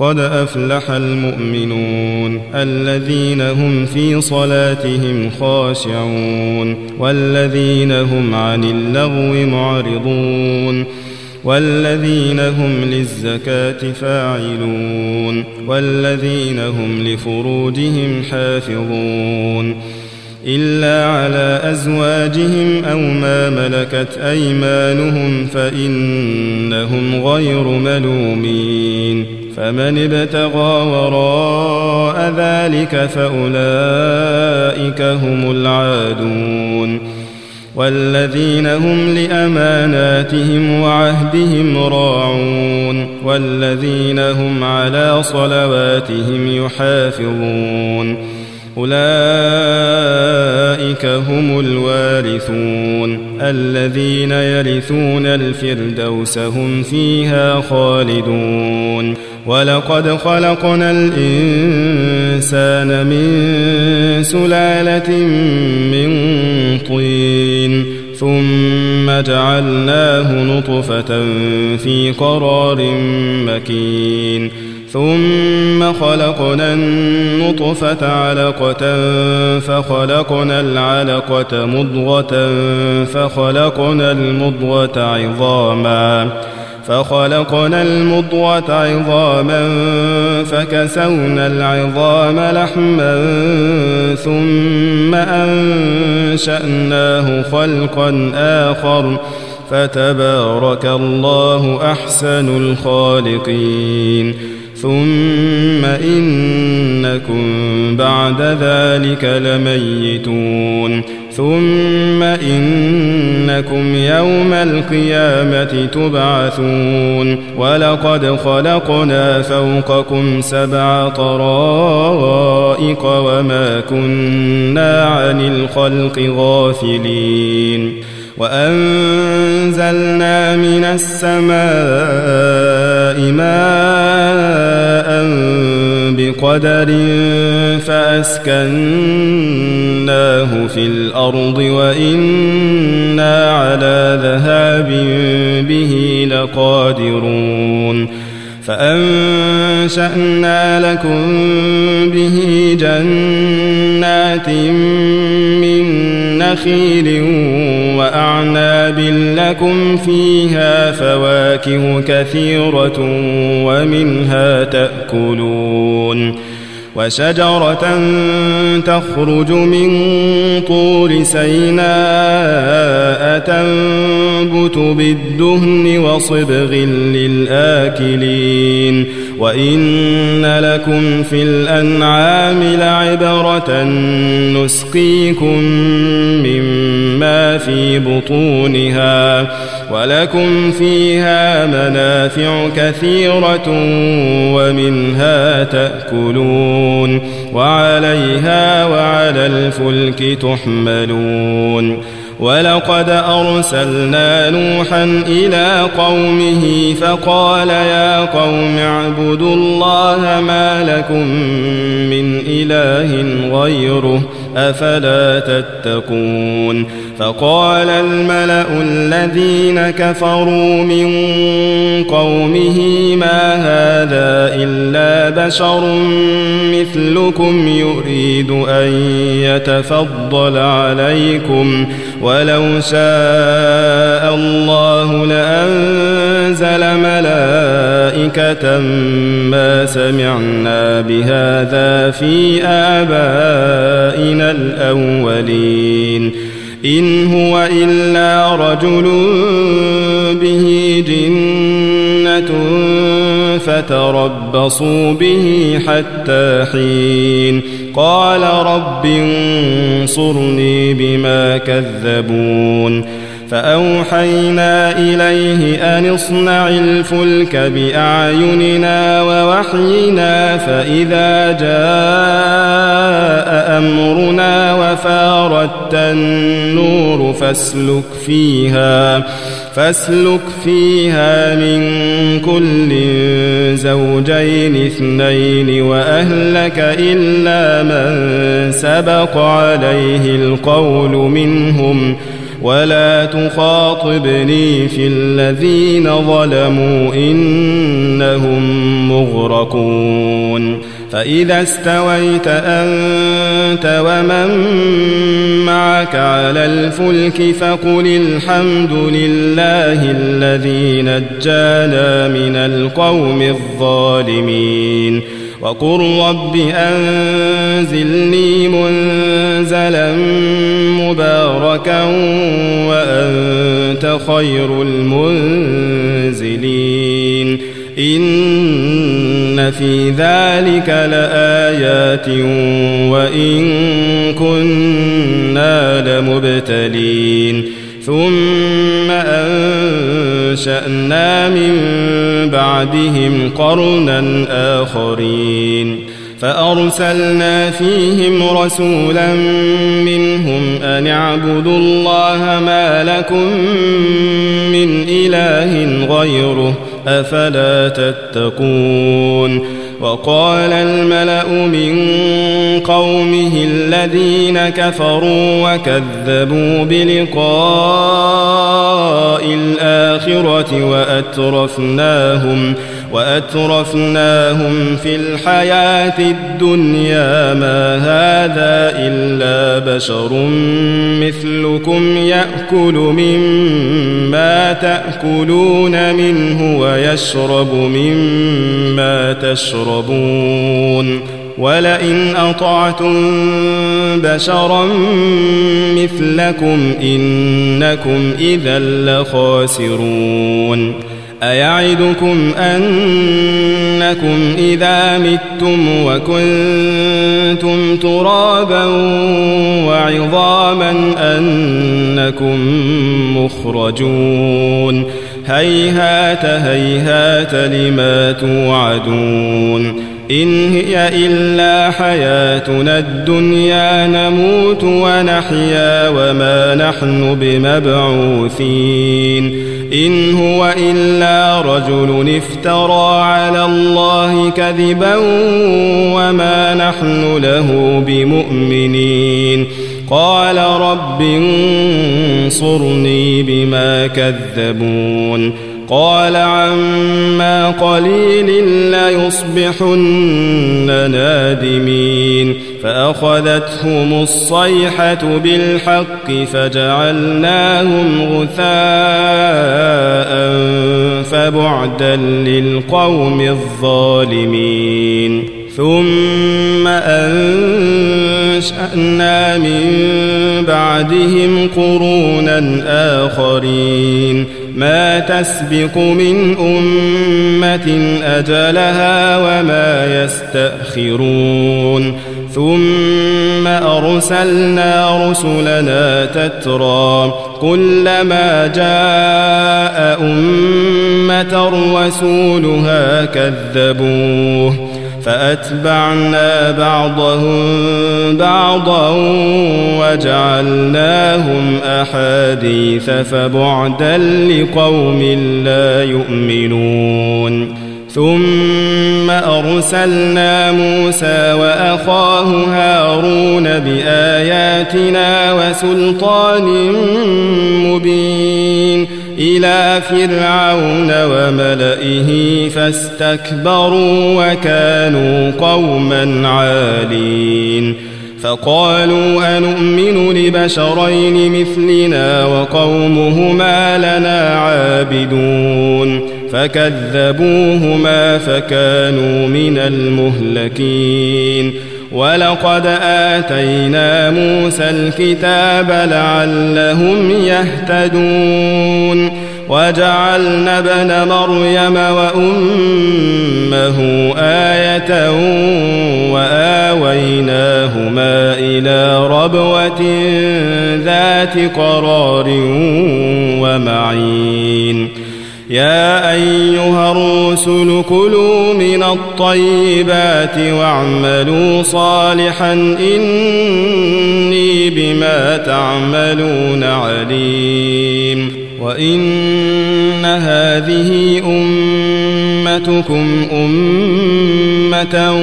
قد أفلح المؤمنون الذين هم في صلاتهم خاشعون والذين هم عن اللغو معرضون والذين هم للزكاة فاعلون والذين هم لفروجهم حافظون إلا على أزواجهم أو ما ملكت أيمانهم فإنهم غير ملومين فمن ابتغى وراء ذلك فأولئك هم العادون والذين هم لأماناتهم وعهدهم راعون والذين هم على صلواتهم يحافظون أولئك هم الوارثون الذين يرثون الفردوس هم فيها خالدون ولقد خلقنا الإنسان من سلالة من طين ثم جعلناه نطفة في قرار مكين ثم خلقنا النطفة علقة فخلقنا العلقة مضغة فخلقنا المضغة عظاما فكسونا العظام لحما ثم أنشأناه خلقا آخر فتبارك الله أحسن الخالقين ثم إنكم بعد ذلك لميتون ثم إنكم يوم القيامة تبعثون ولقد خلقنا فوقكم 7 طرائق وما كنا عن الخلق غافلين وأنزلنا من السماء ماء بقدر فأسكناه في الأرض وإنا على ذهاب به لقادرون فأنشأنا لكم به جنات من نخيل وأعناب لكم فيها فواكه كثيرة ومنها تأكلون وشجرة تخرج من طور سيناء تنبت بالدهن وصبغ للآكلين وإن لكم في الأنعام لعبرة نسقيكم مما في بطونها ولكم فيها منافع كثيرة ومنها تأكلون وعليها وعلى الفلك تحملون ولقد أرسلنا نوحا إلى قومه فقال يا قوم اعبدوا الله ما لكم من إله غيره أفلا تتقون فقال الملأ الذين كفروا من قومه ما هذا إلا بشر مثلكم يريد أن يتفضل عليكم ولو شاء الله لأنزل ملائكة ما سمعنا بهذا في آبائنا الأولين إن هو إلا رجل به جنة فتربصوا به حتى حين قال رب انصرني بما كذبون فأوحينا إليه أن اصنع الفلك بأعيننا ووحينا فإذا جاء أمرنا وفارت النور فاسلك فيها من كل زوجين 2 وأهلك إلا من سبق عليه القول منهم ولا تخاطبني في الذين ظلموا إنهم مغرقون فإذا استويت أنت ومن معك على الفلك فقل الحمد لله الذي نجانا من القوم الظالمين وقل رب أنزلني منزلا مباركا وأنت خير المنزلين إن في ذلك لآيات وإن كنا لمبتلين ثم أنشأنا من بعدهم قرنا آخرين فأرسلنا فيهم رسولا منهم أن اعبدوا الله ما لكم من إله غيره أفلا تتقون وقال الملأ من قومه الذين كفروا وكذبوا بلقاء الآخرة وأترفناهم في الحياة الدنيا ما هذا إلا بشر مثلكم يأكل مما تأكلون منه ويشرب مما تشربون ولئن أطعتم بشرا مثلكم إنكم إذا لخاسرون أيعدكم أنكم إذا متم وكنتم ترابا وعظاما أنكم مخرجون هيهات هيهات لما توعدون إن هي إلا حياتنا الدنيا نموت ونحيا وما نحن بمبعوثين إن هو إلا رجل افترى على الله كذبا وما نحن له بمؤمنين قال رب انصرني بما كذبون قال عما قليل ليصبحن نادمين فأخذتهم الصيحة بالحق فجعلناهم غثاء فبعدا للقوم الظالمين ثم أنشأنا من بعدهم قرونا آخرين ما تسبق من أمة أجلها وما يستأخرون ثم أرسلنا رسلنا تترى كلما جاء أمة رسولها كذبوه فأتبعنا بعضهم بعضا وجعلناهم أحاديث فبعدا لقوم لا يؤمنون ثم أرسلنا موسى وأخاه هارون بآياتنا وسلطان مبين إلى فرعون وملئه فاستكبروا وكانوا قوما عالين فقالوا أنؤمن لبشرين مثلنا وقومهما لنا عابدون فكذبوهما فكانوا من المهلكين ولقد آتينا موسى الكتاب لعلهم يهتدون وجعلنا ابن مريم وأمه آية وآويناهما إلى ربوة ذات قرار ومعين يا أيها الرسل كلوا من الطيبات واعملوا صالحا إني بما تعملون عليم وإن هذه أمتكم أمة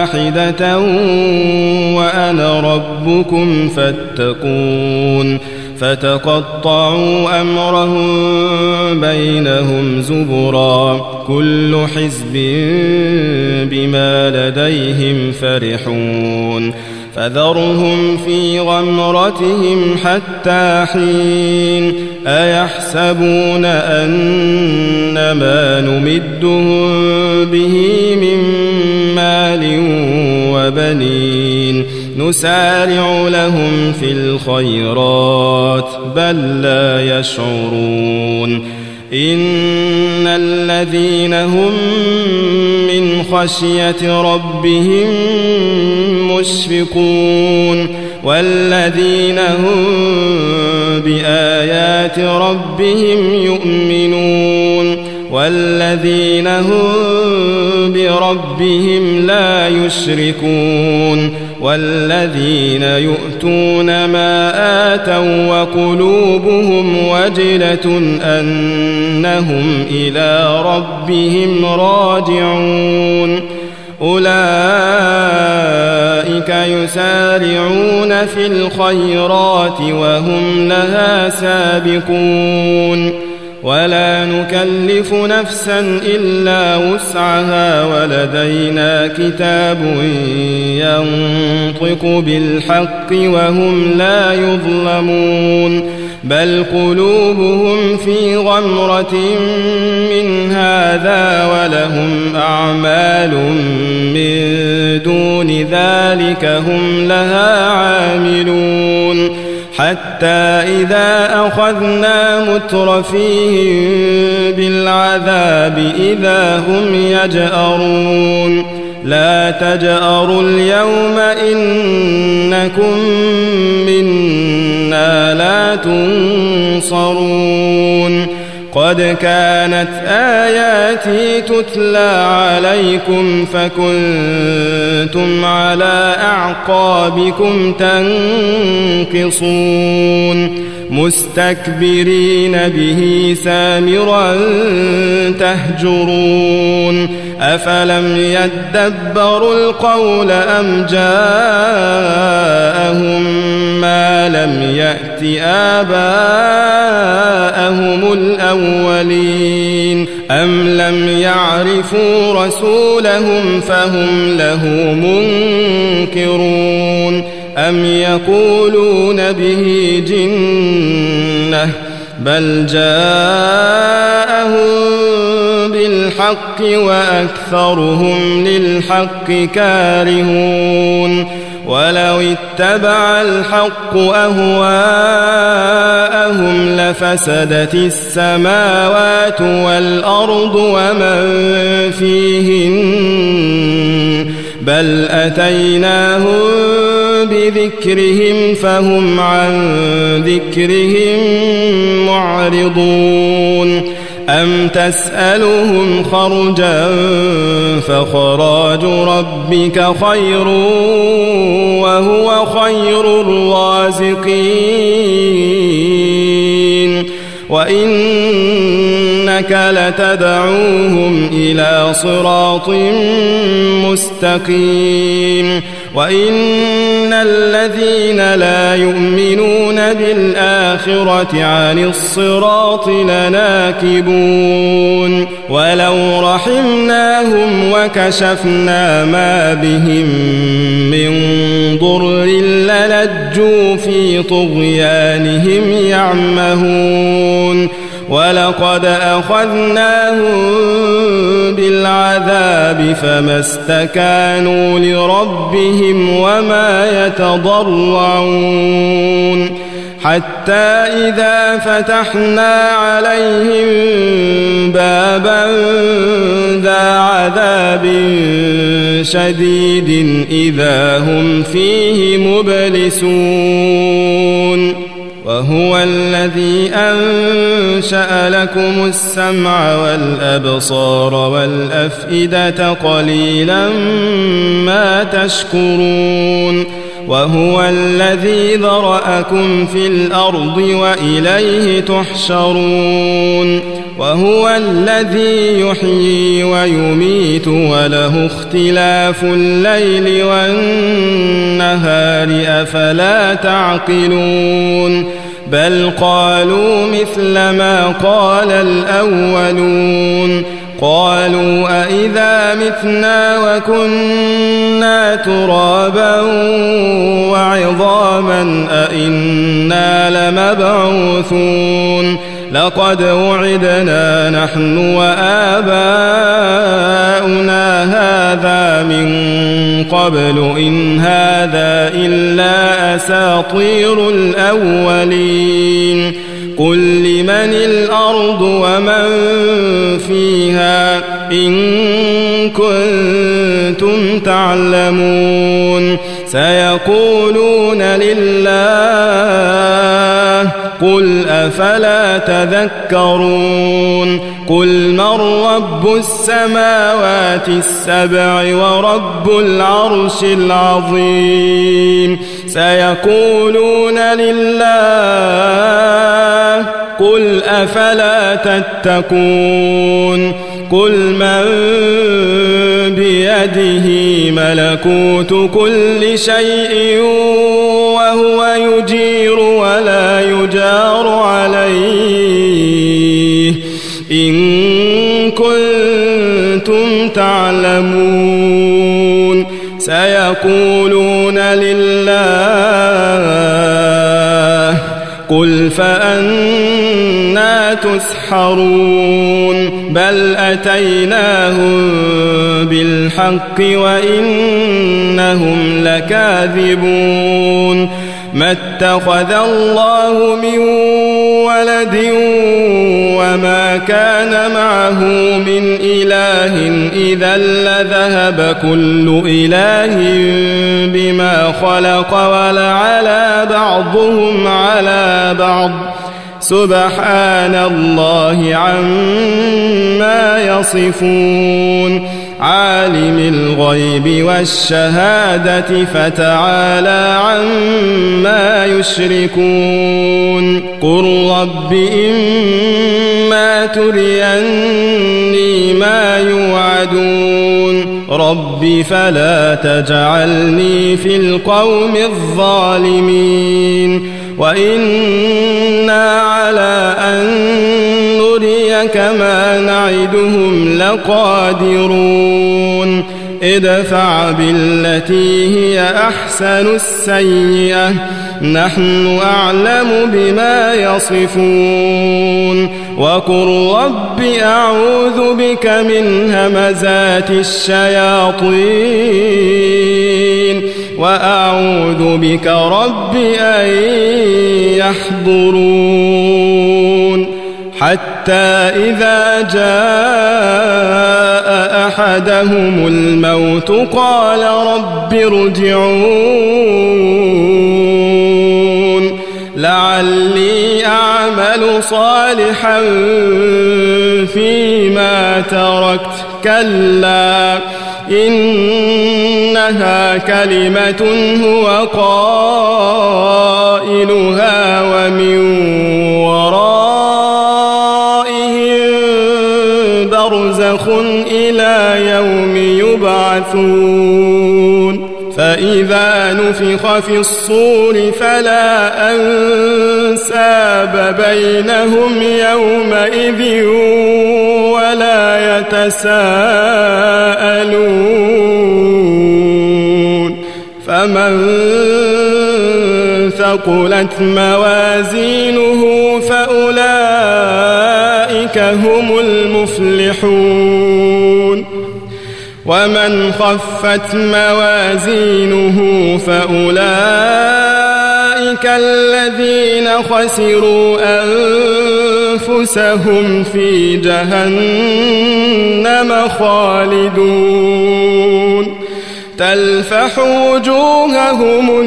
واحدة وأنا ربكم فاتقون فتقطعوا أمرهم بينهم زبرا كل حزب بما لديهم فرحون فذرهم في غمرتهم حتى حين أيحسبون أن ما نمدهم به من مال وبنين نسارع لهم في الخيرات بل لا يشعرون إن الذين هم من خشية ربهم مشفقون والذين هم بآيات ربهم يؤمنون والذين هم بربهم لا يشركون والذين يؤتون ما آتوا وقلوبهم وجلة أنهم إلى ربهم راجعون أولئك يسارعون في الخيرات وهم لها سابقون ولا نكلف نفسا إلا وسعها ولدينا كتاب ينطق بالحق وهم لا يظلمون بل قلوبهم في غمرة من هذا ولهم أعمال من دون ذلك هم لها عاملون حتى إذا أخذنا مترفيهم بالعذاب إذا هم يجأرون لا تجأروا اليوم إنكم منا لا تنصرون قد كانت آياتي تتلى عليكم فكنتم على أعقابكم تنكصون مستكبرين به سامرا تهجرون أفلم يدبروا القول أم جاءهم ما لم يأت آباءهم الأولين أم لم يعرفوا رسولهم فهم له منكرون أم يقولون به جنة بل جاءهم بالحق وأكثرهم للحق كارهون ولو اتبع الحق أهواءهم لفسدت السماوات والأرض ومن فيهن بل أتيناهم بذكرهم فهم عن ذكرهم معرضون أم تسألهم خرجا فخراج ربك خير وهو خير الرازقين وإنك لتدعوهم إلى صراط مستقيم وإن الذين لا يؤمنون بالآخرة عن الصراط لناكبون ولو رحمناهم وكشفنا ما بهم من ضر للجوا في طغيانهم يعمهون ولقد أخذناهم بالعذاب فما استكانوا لربهم وما يتضرعون حتى إذا فتحنا عليهم بابا ذا عذاب شديد إذا هم فيه مبلسون وهو الذي أنشأ لكم السمع والأبصار والأفئدة قليلا ما تشكرون وهو الذي ذرأكم في الأرض وإليه تحشرون وهو الذي يحيي ويميت وله اختلاف الليل والنهار أفلا تعقلون بل قالوا مثل ما قال الأولون قالوا أئذا متنا وكنا ترابا وعظاما أئنا لمبعوثون لقد وعدنا نحن وآباؤنا هذا من قبل إن هذا إلا أساطير الأولين قل لمن الأرض ومن فيها إن كنتم تعلمون سيقولون لله قل أفلا تذكرون قل من رب السماوات السبع ورب العرش العظيم سيقولون لله قل أفلا تتقون قل من بيده ملكوت كل شيء وهو يجير ولا يجار عليه إن كنتم تعلمون سيقولون لله قل فأنا تسحرون بل أتيناهم بالحق وإنهم لكاذبون ما اتخذ الله من ولد وما كان معه من إله إذا لذهب كل إله بما خلق ولعلى بعضهم على بعض سبحان الله عما يصفون عالم الغيب والشهادة فتعالى عما يشركون قل رب إما تريني ما يوعدون رب فلا تجعلني في القوم الظالمين وإنا على أن نريك ما نعدهم لقادرون ادفع بالتي هي أحسن السيئة نحن أعلم بما يصفون وقل رب أعوذ بك من همزات الشياطين وأعوذ بك رب أن يحضرون حتى إذا جاء أحدهم الموت قال رب ارجعون لعلي أعمل صالحا فيما تركت كلا إنها كلمة هو قائلها ومن ورائهم برزخ إلى يوم يبعثون فإذا نفخ في الصور فلا أنساب بينهم يومئذ ولا يتساءلون فمن ثقلت موازينه فأولئك هم المفلحون ومن خفت موازينه فأولئك الذين خسروا أنفسهم في جهنم خالدون تلفح وجوههم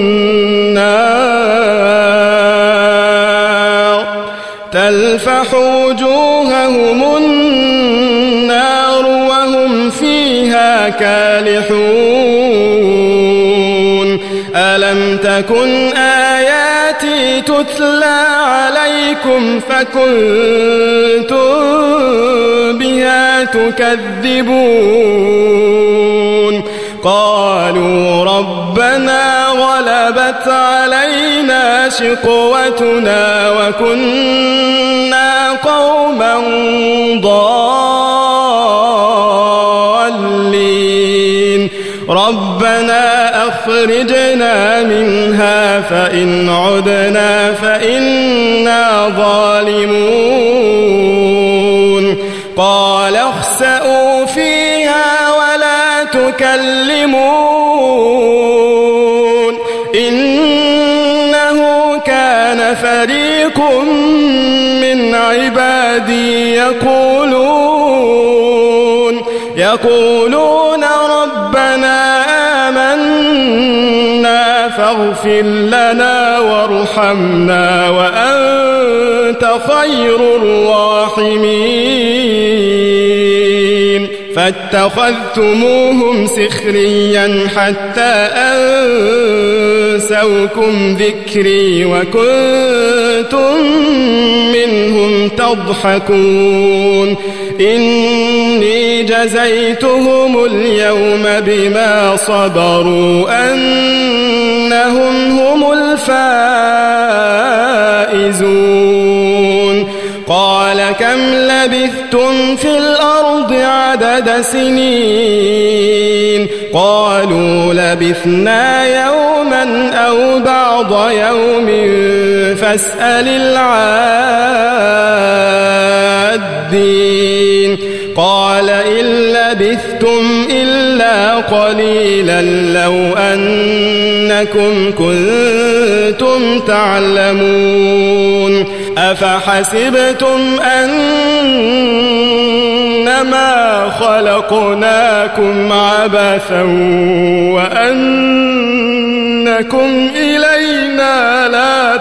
النار وهم فيها كالحون ألم تكن آياتي تتلى عليكم فكنتم بها تكذبون قالوا ربنا غلبت علينا شقوتنا وكنا قوما ضالين ربنا أخرجنا منها فإن عدنا فإنا ظالمون قال اخسئوا فيها ولا تكلمون إنه كان فريق من عبادي يقولون ربنا آمنا فاغفر لنا وارحمنا وأنت خير الراحمين فاتخذتموهم سخريا حتى أنسوكم ذكري وكنتم منهم تضحكون إني جزيتهم اليوم بما صبروا أنهم هم الفائزون قال كم لبثتم في الأرض عدد سنين قالوا لبثنا يوما أو بعض يوم فاسأل العادين قال إن لبثتم إلا قليلا لو أنكم كنتم تعلمون أفحسبتم أنما خلقناكم عبثا وأنكم إلينا لا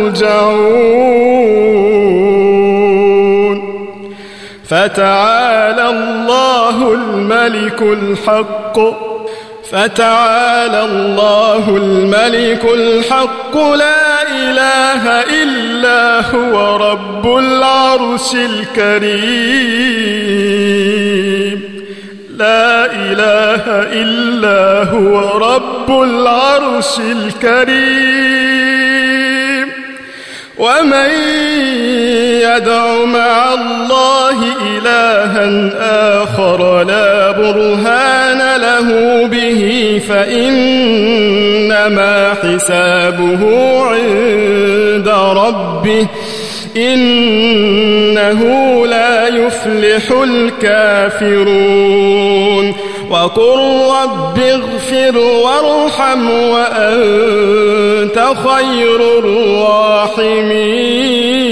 ترجعون فتعالى الله الملك الحق لا إله إلا هو رب العرش الكريم لا إله إلا هو رب العرش الكريم ومن يدع مع الله إلها آخر لا برهان له به فإنما حسابه عند ربه إنه لا يفلح الكافرون وقل رب اغفر وارحم وأنت خير الراحمين